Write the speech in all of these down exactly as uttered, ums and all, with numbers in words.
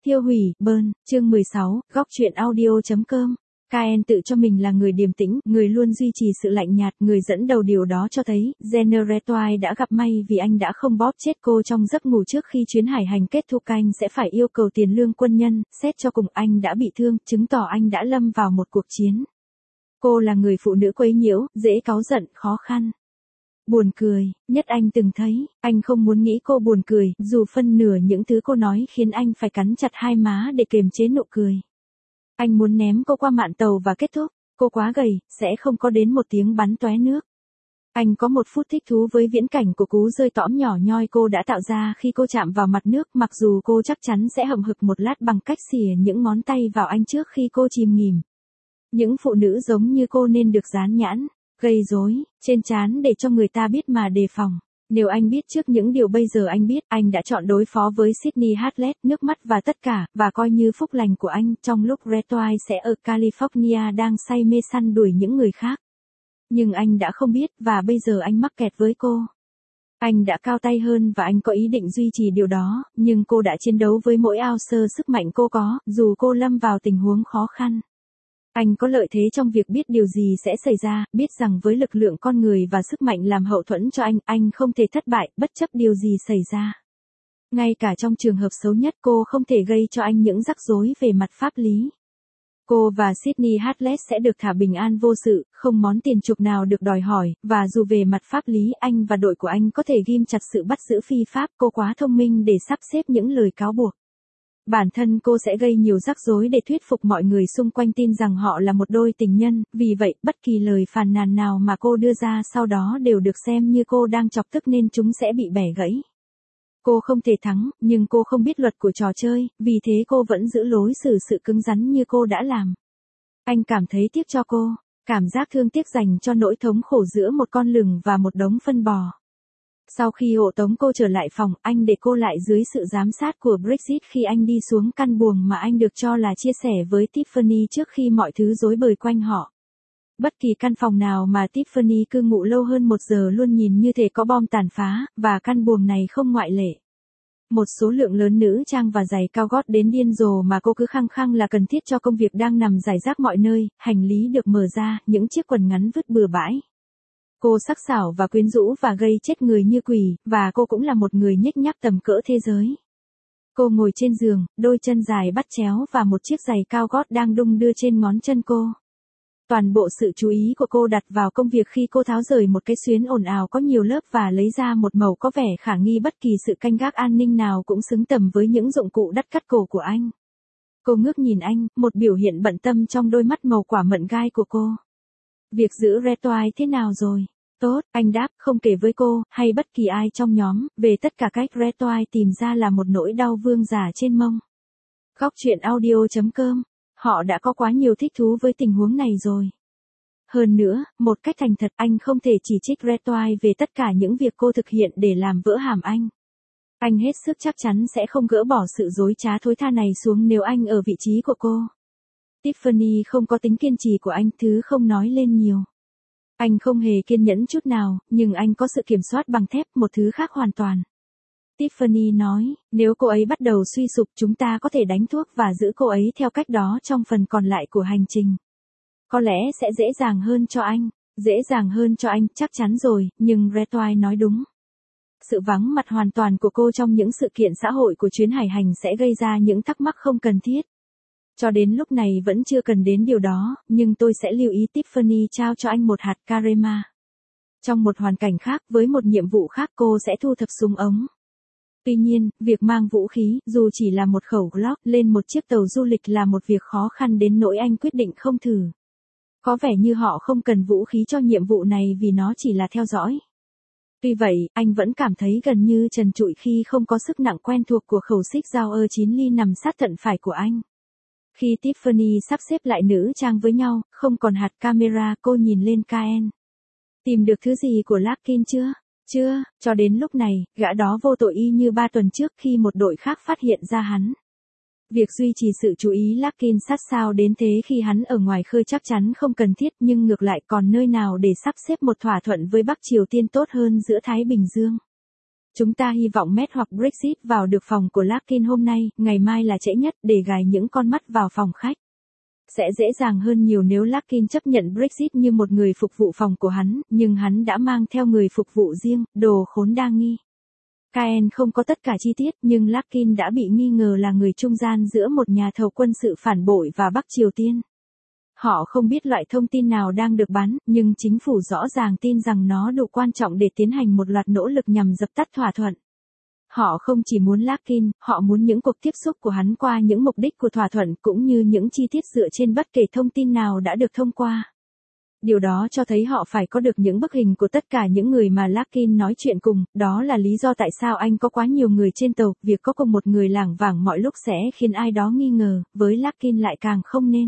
Tiêu hủy, Burn, chương mười sáu, góc truyện audio.com. Kyle tự cho mình là người điềm tĩnh, người luôn duy trì sự lạnh nhạt, người dẫn đầu điều đó cho thấy, Jenner Retway đã gặp may vì anh đã không bóp chết cô trong giấc ngủ trước khi chuyến hải hành kết thúc. Anh sẽ phải yêu cầu tiền lương quân nhân, xét cho cùng anh đã bị thương, chứng tỏ anh đã lâm vào một cuộc chiến. Cô là người phụ nữ quấy nhiễu, dễ cáu giận, khó khăn. Buồn cười, nhất anh từng thấy, anh không muốn nghĩ cô buồn cười, dù phân nửa những thứ cô nói khiến anh phải cắn chặt hai má để kiềm chế nụ cười. Anh muốn ném cô qua mạn tàu và kết thúc, cô quá gầy, sẽ không có đến một tiếng bắn tóe nước. Anh có một phút thích thú với viễn cảnh của cú rơi tõm nhỏ nhoi cô đã tạo ra khi cô chạm vào mặt nước, mặc dù cô chắc chắn sẽ hậm hực một lát bằng cách xỉa những ngón tay vào anh trước khi cô chìm nghỉm. Những phụ nữ giống như cô nên được dán nhãn gây rối trên trán để cho người ta biết mà đề phòng. Nếu anh biết trước những điều bây giờ anh biết, anh đã chọn đối phó với Sydney Hartlett, nước mắt và tất cả, và coi như phúc lành của anh trong lúc Retway sẽ ở California đang say mê săn đuổi những người khác. Nhưng anh đã không biết, và bây giờ anh mắc kẹt với cô. Anh đã cao tay hơn và anh có ý định duy trì điều đó, nhưng cô đã chiến đấu với mỗi ounce sức mạnh cô có, dù cô lâm vào tình huống khó khăn. Anh có lợi thế trong việc biết điều gì sẽ xảy ra, biết rằng với lực lượng con người và sức mạnh làm hậu thuẫn cho anh, anh không thể thất bại, bất chấp điều gì xảy ra. Ngay cả trong trường hợp xấu nhất cô không thể gây cho anh những rắc rối về mặt pháp lý. Cô và Sydney Hartlett sẽ được thả bình an vô sự, không món tiền chuộc nào được đòi hỏi, và dù về mặt pháp lý anh và đội của anh có thể ghim chặt sự bắt giữ phi pháp, cô quá thông minh để sắp xếp những lời cáo buộc. Bản thân cô sẽ gây nhiều rắc rối để thuyết phục mọi người xung quanh tin rằng họ là một đôi tình nhân, vì vậy bất kỳ lời phàn nàn nào mà cô đưa ra sau đó đều được xem như cô đang chọc tức nên chúng sẽ bị bẻ gãy. Cô không thể thắng, nhưng cô không biết luật của trò chơi, vì thế cô vẫn giữ lối xử sự cứng rắn như cô đã làm. Anh cảm thấy tiếc cho cô, cảm giác thương tiếc dành cho nỗi thống khổ giữa một con lửng và một đống phân bò. Sau khi hộ tống cô trở lại phòng, anh để cô lại dưới sự giám sát của Brexit khi anh đi xuống căn buồng mà anh được cho là chia sẻ với Tiffany trước khi mọi thứ rối bời quanh họ. Bất kỳ căn phòng nào mà Tiffany cư ngụ lâu hơn một giờ luôn nhìn như thể có bom tàn phá, và căn buồng này không ngoại lệ. Một số lượng lớn nữ trang và giày cao gót đến điên rồ mà cô cứ khăng khăng là cần thiết cho công việc đang nằm rải rác mọi nơi, hành lý được mở ra, những chiếc quần ngắn vứt bừa bãi. Cô sắc sảo và quyến rũ và gây chết người như quỷ, và cô cũng là một người nhếch nhác tầm cỡ thế giới. Cô ngồi trên giường, đôi chân dài bắt chéo và một chiếc giày cao gót đang đung đưa trên ngón chân cô. Toàn bộ sự chú ý của cô đặt vào công việc khi cô tháo rời một cái xuyến ồn ào có nhiều lớp và lấy ra một mẩu có vẻ khả nghi. Bất kỳ sự canh gác an ninh nào cũng xứng tầm với những dụng cụ đắt cắt cổ của anh. Cô ngước nhìn anh, một biểu hiện bận tâm trong đôi mắt màu quả mận gai của cô. Việc giữ Retway thế nào rồi? Tốt, anh đáp, không kể với cô, hay bất kỳ ai trong nhóm, về tất cả cách Retway tìm ra là một nỗi đau vương giả trên mông. Góc truyện audio.com. Họ đã có quá nhiều thích thú với tình huống này rồi. Hơn nữa, một cách thành thật, anh không thể chỉ trích Retway về tất cả những việc cô thực hiện để làm vỡ hàm anh. Anh hết sức chắc chắn sẽ không gỡ bỏ sự dối trá thối tha này xuống nếu anh ở vị trí của cô. Tiffany không có tính kiên trì của anh, thứ không nói lên nhiều. Anh không hề kiên nhẫn chút nào, nhưng anh có sự kiểm soát bằng thép, một thứ khác hoàn toàn. Tiffany nói, nếu cô ấy bắt đầu suy sụp chúng ta có thể đánh thuốc và giữ cô ấy theo cách đó trong phần còn lại của hành trình. Có lẽ sẽ dễ dàng hơn cho anh, dễ dàng hơn cho anh, chắc chắn rồi, nhưng Retway nói đúng. Sự vắng mặt hoàn toàn của cô trong những sự kiện xã hội của chuyến hải hành sẽ gây ra những thắc mắc không cần thiết. Cho đến lúc này vẫn chưa cần đến điều đó, nhưng tôi sẽ lưu ý Tiffany trao cho anh một hạt Karema. Trong một hoàn cảnh khác, với một nhiệm vụ khác, cô sẽ thu thập súng ống. Tuy nhiên, việc mang vũ khí, dù chỉ là một khẩu Glock, lên một chiếc tàu du lịch là một việc khó khăn đến nỗi anh quyết định không thử. Có vẻ như họ không cần vũ khí cho nhiệm vụ này vì nó chỉ là theo dõi. Tuy vậy, anh vẫn cảm thấy gần như trần trụi khi không có sức nặng quen thuộc của khẩu xích dao E chín ly nằm sát thận phải của anh. Khi Tiffany sắp xếp lại nữ trang với nhau, không còn hạt camera, cô nhìn lên Kyle. Tìm được thứ gì của Larkin chưa? Chưa, cho đến lúc này, gã đó vô tội y như ba tuần trước khi một đội khác phát hiện ra hắn. Việc duy trì sự chú ý Larkin sát sao đến thế khi hắn ở ngoài khơi chắc chắn không cần thiết, nhưng ngược lại còn nơi nào để sắp xếp một thỏa thuận với Bắc Triều Tiên tốt hơn giữa Thái Bình Dương. Chúng ta hy vọng Matt hoặc Brexit vào được phòng của Larkin hôm nay, ngày mai là trễ nhất để gài những con mắt vào phòng khách. Sẽ dễ dàng hơn nhiều nếu Larkin chấp nhận Brexit như một người phục vụ phòng của hắn, nhưng hắn đã mang theo người phục vụ riêng, đồ khốn đa nghi. Caen không có tất cả chi tiết nhưng Larkin đã bị nghi ngờ là người trung gian giữa một nhà thầu quân sự phản bội và Bắc Triều Tiên. Họ không biết loại thông tin nào đang được bắn, nhưng chính phủ rõ ràng tin rằng nó đủ quan trọng để tiến hành một loạt nỗ lực nhằm dập tắt thỏa thuận. Họ không chỉ muốn Larkin, họ muốn những cuộc tiếp xúc của hắn qua những mục đích của thỏa thuận cũng như những chi tiết dựa trên bất kể thông tin nào đã được thông qua. Điều đó cho thấy họ phải có được những bức hình của tất cả những người mà Larkin nói chuyện cùng, đó là lý do tại sao anh có quá nhiều người trên tàu, việc có cùng một người lảng vảng mọi lúc sẽ khiến ai đó nghi ngờ, với Larkin lại càng không nên.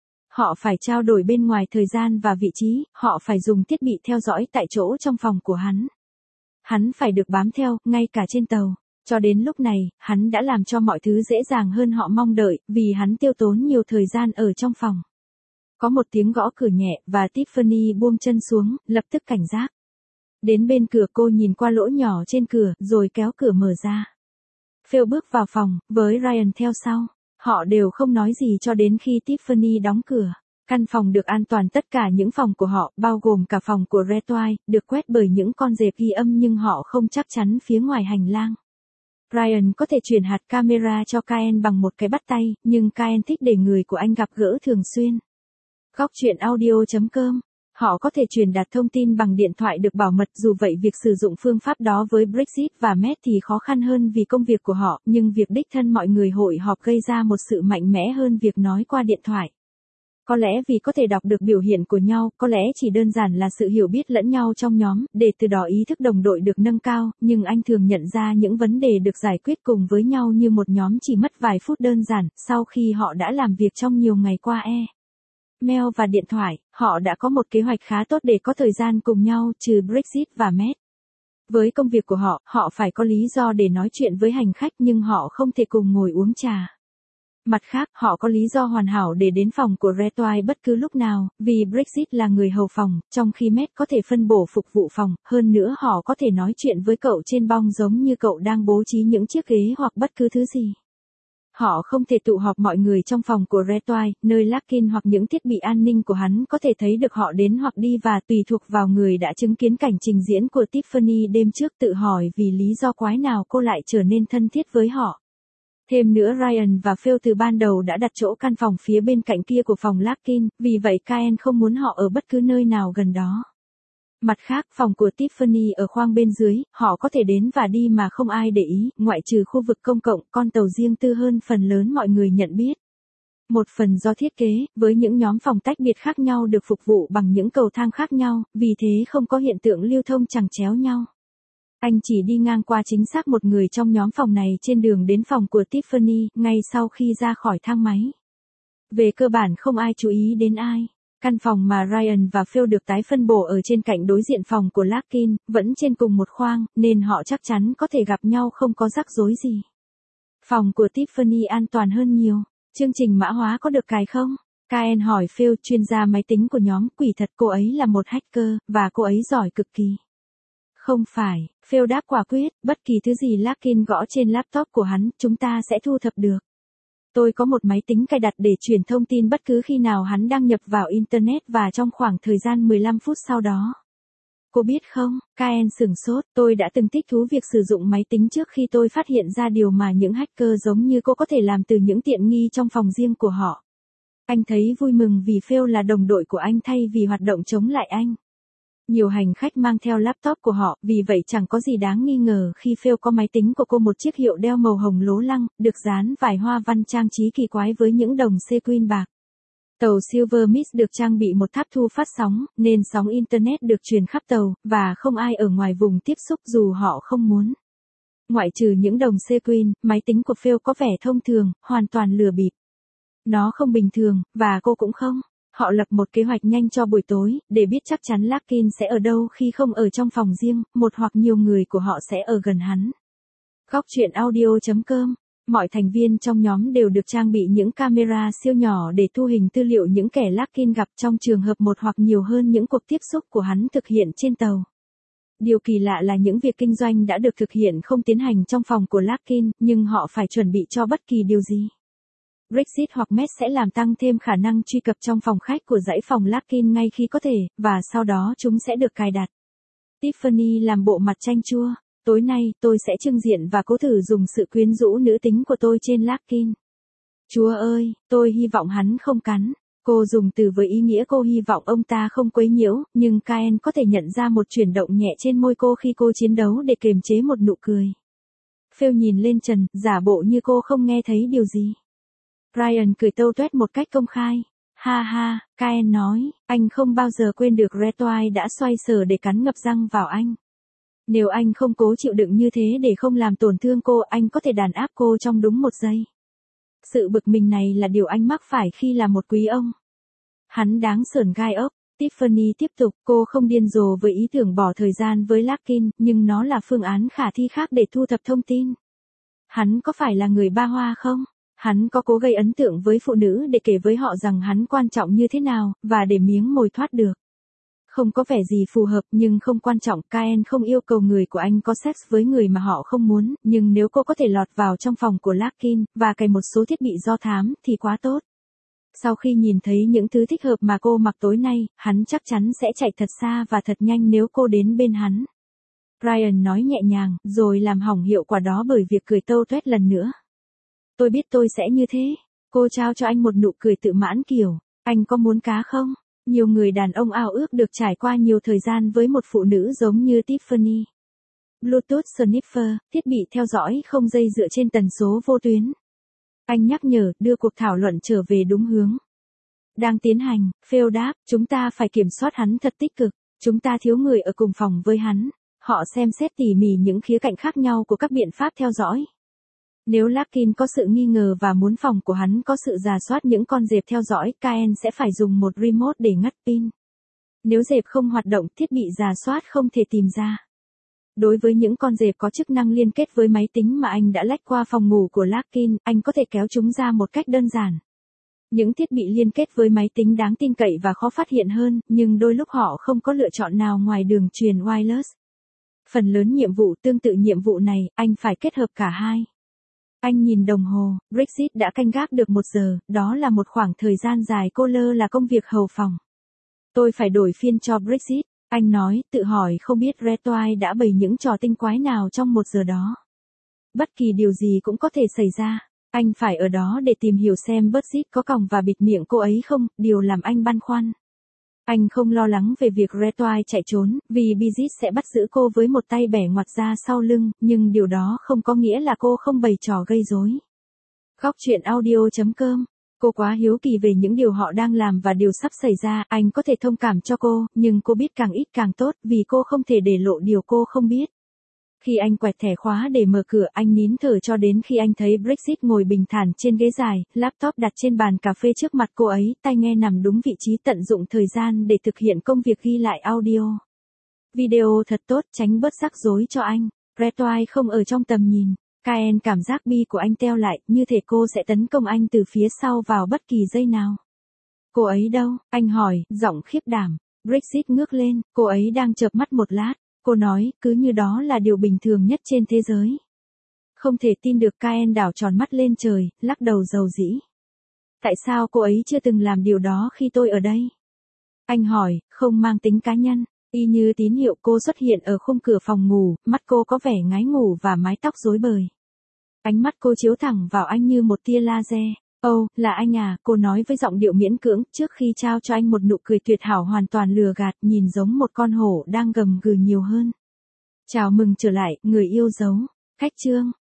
Họ phải trao đổi bên ngoài thời gian và vị trí, họ phải dùng thiết bị theo dõi tại chỗ trong phòng của hắn. Hắn phải được bám theo, ngay cả trên tàu. Cho đến lúc này, hắn đã làm cho mọi thứ dễ dàng hơn họ mong đợi, vì hắn tiêu tốn nhiều thời gian ở trong phòng. Có một tiếng gõ cửa nhẹ, và Tiffany buông chân xuống, lập tức cảnh giác. Đến bên cửa cô nhìn qua lỗ nhỏ trên cửa, rồi kéo cửa mở ra. Phil bước vào phòng, với Ryan theo sau. Họ đều không nói gì cho đến khi Tiffany đóng cửa. Căn phòng được an toàn tất cả những phòng của họ, bao gồm cả phòng của Retway, được quét bởi những con dẹp ghi âm nhưng họ không chắc chắn phía ngoài hành lang. Ryan có thể chuyển hạt camera cho Caen bằng một cái bắt tay, nhưng Caen thích để người của anh gặp gỡ thường xuyên. Góc chuyện audio chấm com. Họ có thể truyền đạt thông tin bằng điện thoại được bảo mật, dù vậy việc sử dụng phương pháp đó với Brexit và Matt thì khó khăn hơn vì công việc của họ, nhưng việc đích thân mọi người hội họp gây ra một sự mạnh mẽ hơn việc nói qua điện thoại. Có lẽ vì có thể đọc được biểu hiện của nhau, có lẽ chỉ đơn giản là sự hiểu biết lẫn nhau trong nhóm, để từ đó ý thức đồng đội được nâng cao, nhưng anh thường nhận ra những vấn đề được giải quyết cùng với nhau như một nhóm chỉ mất vài phút đơn giản, sau khi họ đã làm việc trong nhiều ngày qua e. mail và điện thoại, họ đã có một kế hoạch khá tốt để có thời gian cùng nhau, trừ Brexit và Matt. Với công việc của họ, họ phải có lý do để nói chuyện với hành khách nhưng họ không thể cùng ngồi uống trà. Mặt khác, họ có lý do hoàn hảo để đến phòng của Retway bất cứ lúc nào, vì Brexit là người hầu phòng, trong khi Matt có thể phân bổ phục vụ phòng, hơn nữa họ có thể nói chuyện với cậu trên bong giống như cậu đang bố trí những chiếc ghế hoặc bất cứ thứ gì. Họ không thể tụ họp mọi người trong phòng của Retway, nơi Larkin hoặc những thiết bị an ninh của hắn có thể thấy được họ đến hoặc đi và tùy thuộc vào người đã chứng kiến cảnh trình diễn của Tiffany đêm trước tự hỏi vì lý do quái nào cô lại trở nên thân thiết với họ. Thêm nữa Ryan và Phil từ ban đầu đã đặt chỗ căn phòng phía bên cạnh kia của phòng Larkin, vì vậy Caen không muốn họ ở bất cứ nơi nào gần đó. Mặt khác, phòng của Tiffany ở khoang bên dưới, họ có thể đến và đi mà không ai để ý, ngoại trừ khu vực công cộng, con tàu riêng tư hơn phần lớn mọi người nhận biết. Một phần do thiết kế, với những nhóm phòng tách biệt khác nhau được phục vụ bằng những cầu thang khác nhau, vì thế không có hiện tượng lưu thông chằng chéo nhau. Anh chỉ đi ngang qua chính xác một người trong nhóm phòng này trên đường đến phòng của Tiffany, ngay sau khi ra khỏi thang máy. Về cơ bản không ai chú ý đến ai. Căn phòng mà Ryan và Phil được tái phân bổ ở trên cạnh đối diện phòng của Larkin, vẫn trên cùng một khoang, nên họ chắc chắn có thể gặp nhau không có rắc rối gì. Phòng của Tiffany an toàn hơn nhiều. Chương trình mã hóa có được cài không? Caen hỏi Phil, chuyên gia máy tính của nhóm, quỷ thật cô ấy là một hacker, và cô ấy giỏi cực kỳ. Không phải, Phil đáp quả quyết, bất kỳ thứ gì Larkin gõ trên laptop của hắn, chúng ta sẽ thu thập được. Tôi có một máy tính cài đặt để truyền thông tin bất cứ khi nào hắn đăng nhập vào Internet và trong khoảng thời gian mười lăm phút sau đó. Cô biết không, Caen sửng sốt, tôi đã từng thích thú việc sử dụng máy tính trước khi tôi phát hiện ra điều mà những hacker giống như cô có thể làm từ những tiện nghi trong phòng riêng của họ. Anh thấy vui mừng vì Phil là đồng đội của anh thay vì hoạt động chống lại anh. Nhiều hành khách mang theo laptop của họ, vì vậy chẳng có gì đáng nghi ngờ khi Phil có máy tính của cô, một chiếc hiệu đeo màu hồng lố lăng, được dán vài hoa văn trang trí kỳ quái với những đồng sequin bạc. Tàu Silver Mist được trang bị một tháp thu phát sóng, nên sóng Internet được truyền khắp tàu, và không ai ở ngoài vùng tiếp xúc dù họ không muốn. Ngoại trừ những đồng sequin, máy tính của Phil có vẻ thông thường, hoàn toàn lừa bịp. Nó không bình thường, và cô cũng không. Họ lập một kế hoạch nhanh cho buổi tối, để biết chắc chắn Larkin sẽ ở đâu khi không ở trong phòng riêng, một hoặc nhiều người của họ sẽ ở gần hắn. Góc chuyện audio chấm com. Mọi thành viên trong nhóm đều được trang bị những camera siêu nhỏ để thu hình tư liệu những kẻ Larkin gặp trong trường hợp một hoặc nhiều hơn những cuộc tiếp xúc của hắn thực hiện trên tàu. Điều kỳ lạ là những việc kinh doanh đã được thực hiện không tiến hành trong phòng của Larkin, nhưng họ phải chuẩn bị cho bất kỳ điều gì. Brexit hoặc Met sẽ làm tăng thêm khả năng truy cập trong phòng khách của dãy phòng Larkin ngay khi có thể, và sau đó chúng sẽ được cài đặt. Tiffany làm bộ mặt chanh chua. Tối nay, tôi sẽ trưng diện và cố thử dùng sự quyến rũ nữ tính của tôi trên Larkin. Chúa ơi, tôi hy vọng hắn không cắn. Cô dùng từ với ý nghĩa cô hy vọng ông ta không quấy nhiễu, nhưng Kyle có thể nhận ra một chuyển động nhẹ trên môi cô khi cô chiến đấu để kiềm chế một nụ cười. Phil nhìn lên trần, giả bộ như cô không nghe thấy điều gì. Ryan cười tâu tuét một cách công khai. Ha ha, Kyle nói, anh không bao giờ quên được Retway đã xoay sở để cắn ngập răng vào anh. Nếu anh không cố chịu đựng như thế để không làm tổn thương cô, anh có thể đàn áp cô trong đúng một giây. Sự bực mình này là điều anh mắc phải khi là một quý ông. Hắn đáng sởn gai ốc. Tiffany tiếp tục, cô không điên rồ với ý tưởng bỏ thời gian với Larkin, nhưng nó là phương án khả thi khác để thu thập thông tin. Hắn có phải là người ba hoa không? Hắn có cố gây ấn tượng với phụ nữ để kể với họ rằng hắn quan trọng như thế nào, và để miếng mồi thoát được. Không có vẻ gì phù hợp nhưng không quan trọng, Kyle không yêu cầu người của anh có sex với người mà họ không muốn, nhưng nếu cô có thể lọt vào trong phòng của Larkin, và cài một số thiết bị do thám, thì quá tốt. Sau khi nhìn thấy những thứ thích hợp mà cô mặc tối nay, hắn chắc chắn sẽ chạy thật xa và thật nhanh nếu cô đến bên hắn. Ryan nói nhẹ nhàng, rồi làm hỏng hiệu quả đó bởi việc cười tâu tuét lần nữa. Tôi biết tôi sẽ như thế. Cô trao cho anh một nụ cười tự mãn kiểu, anh có muốn cá không? Nhiều người đàn ông ao ước được trải qua nhiều thời gian với một phụ nữ giống như Tiffany. Bluetooth Sniffer, thiết bị theo dõi không dây dựa trên tần số vô tuyến. Anh nhắc nhở, đưa cuộc thảo luận trở về đúng hướng. Đang tiến hành, Phil đáp, chúng ta phải kiểm soát hắn thật tích cực. Chúng ta thiếu người ở cùng phòng với hắn. Họ xem xét tỉ mỉ những khía cạnh khác nhau của các biện pháp theo dõi. Nếu Larkin có sự nghi ngờ và muốn phòng của hắn có sự rà soát những con dẹp theo dõi, Kyle sẽ phải dùng một remote để ngắt pin. Nếu dẹp không hoạt động, thiết bị rà soát không thể tìm ra. Đối với những con dẹp có chức năng liên kết với máy tính mà anh đã lách qua phòng ngủ của Larkin, anh có thể kéo chúng ra một cách đơn giản. Những thiết bị liên kết với máy tính đáng tin cậy và khó phát hiện hơn, nhưng đôi lúc họ không có lựa chọn nào ngoài đường truyền wireless. Phần lớn nhiệm vụ tương tự nhiệm vụ này, anh phải kết hợp cả hai. Anh nhìn đồng hồ, Brexit đã canh gác được một giờ, đó là một khoảng thời gian dài cô lơ là công việc hầu phòng. Tôi phải đổi phiên cho Brexit, anh nói, tự hỏi không biết Retway đã bày những trò tinh quái nào trong một giờ đó. Bất kỳ điều gì cũng có thể xảy ra, anh phải ở đó để tìm hiểu xem Brexit có còng và bịt miệng cô ấy không, điều làm anh băn khoăn. Anh không lo lắng về việc Retway chạy trốn, vì Brexit sẽ bắt giữ cô với một tay bẻ ngoặt ra sau lưng, nhưng điều đó không có nghĩa là cô không bày trò gây rối. Góc truyện audio chấm com. Cô quá hiếu kỳ về những điều họ đang làm và điều sắp xảy ra, anh có thể thông cảm cho cô, nhưng cô biết càng ít càng tốt, vì cô không thể để lộ điều cô không biết. Khi anh quẹt thẻ khóa để mở cửa, anh nín thở cho đến khi anh thấy Brexit ngồi bình thản trên ghế dài, laptop đặt trên bàn cà phê trước mặt cô ấy, tai nghe nằm đúng vị trí, tận dụng thời gian để thực hiện công việc ghi lại audio. Video thật tốt, tránh bớt rắc rối cho anh. Retway không ở trong tầm nhìn. Kyle cảm giác bi của anh teo lại, như thể cô sẽ tấn công anh từ phía sau vào bất kỳ giây nào. Cô ấy đâu? Anh hỏi, giọng khiếp đảm. Brexit ngước lên, cô ấy đang chợp mắt một lát. Cô nói, cứ như đó là điều bình thường nhất trên thế giới. Không thể tin được, Kyle đảo tròn mắt lên trời, lắc đầu rầu rĩ. Tại sao cô ấy chưa từng làm điều đó khi tôi ở đây? Anh hỏi, không mang tính cá nhân. Y như tín hiệu, cô xuất hiện ở khung cửa phòng ngủ, mắt cô có vẻ ngái ngủ và mái tóc rối bời. Ánh mắt cô chiếu thẳng vào anh như một tia laser. Ồ, oh, là anh à, cô nói với giọng điệu miễn cưỡng, trước khi trao cho anh một nụ cười tuyệt hảo hoàn toàn lừa gạt, nhìn giống một con hổ đang gầm gừ nhiều hơn. Chào mừng trở lại, người yêu dấu. Khách chương.